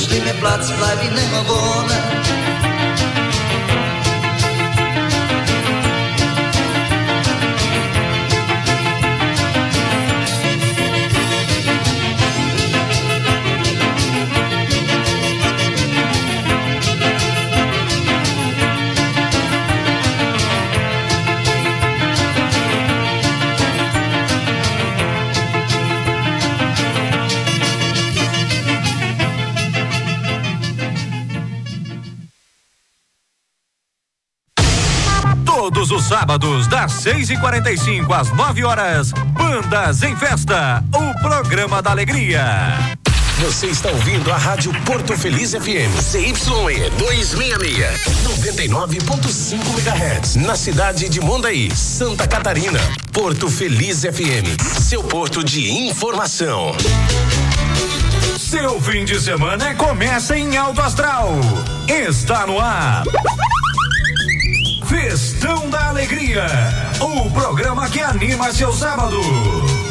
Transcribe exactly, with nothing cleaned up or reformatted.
Muslim mir Platz, bleib ich nimmer wohnen. Todos os sábados, das seis e quarenta e cinco às nove horas, Bandas em Festa, o programa da alegria. Você está ouvindo a Rádio Porto Feliz F M, C Y E duzentos e sessenta e seis, noventa e nove ponto cinco megahertz, na cidade de Mondaí, Santa Catarina. Porto Feliz F M, seu porto de informação. Seu fim de semana começa em alto astral. Está no ar Festão da Alegria, o programa que anima seu sábado.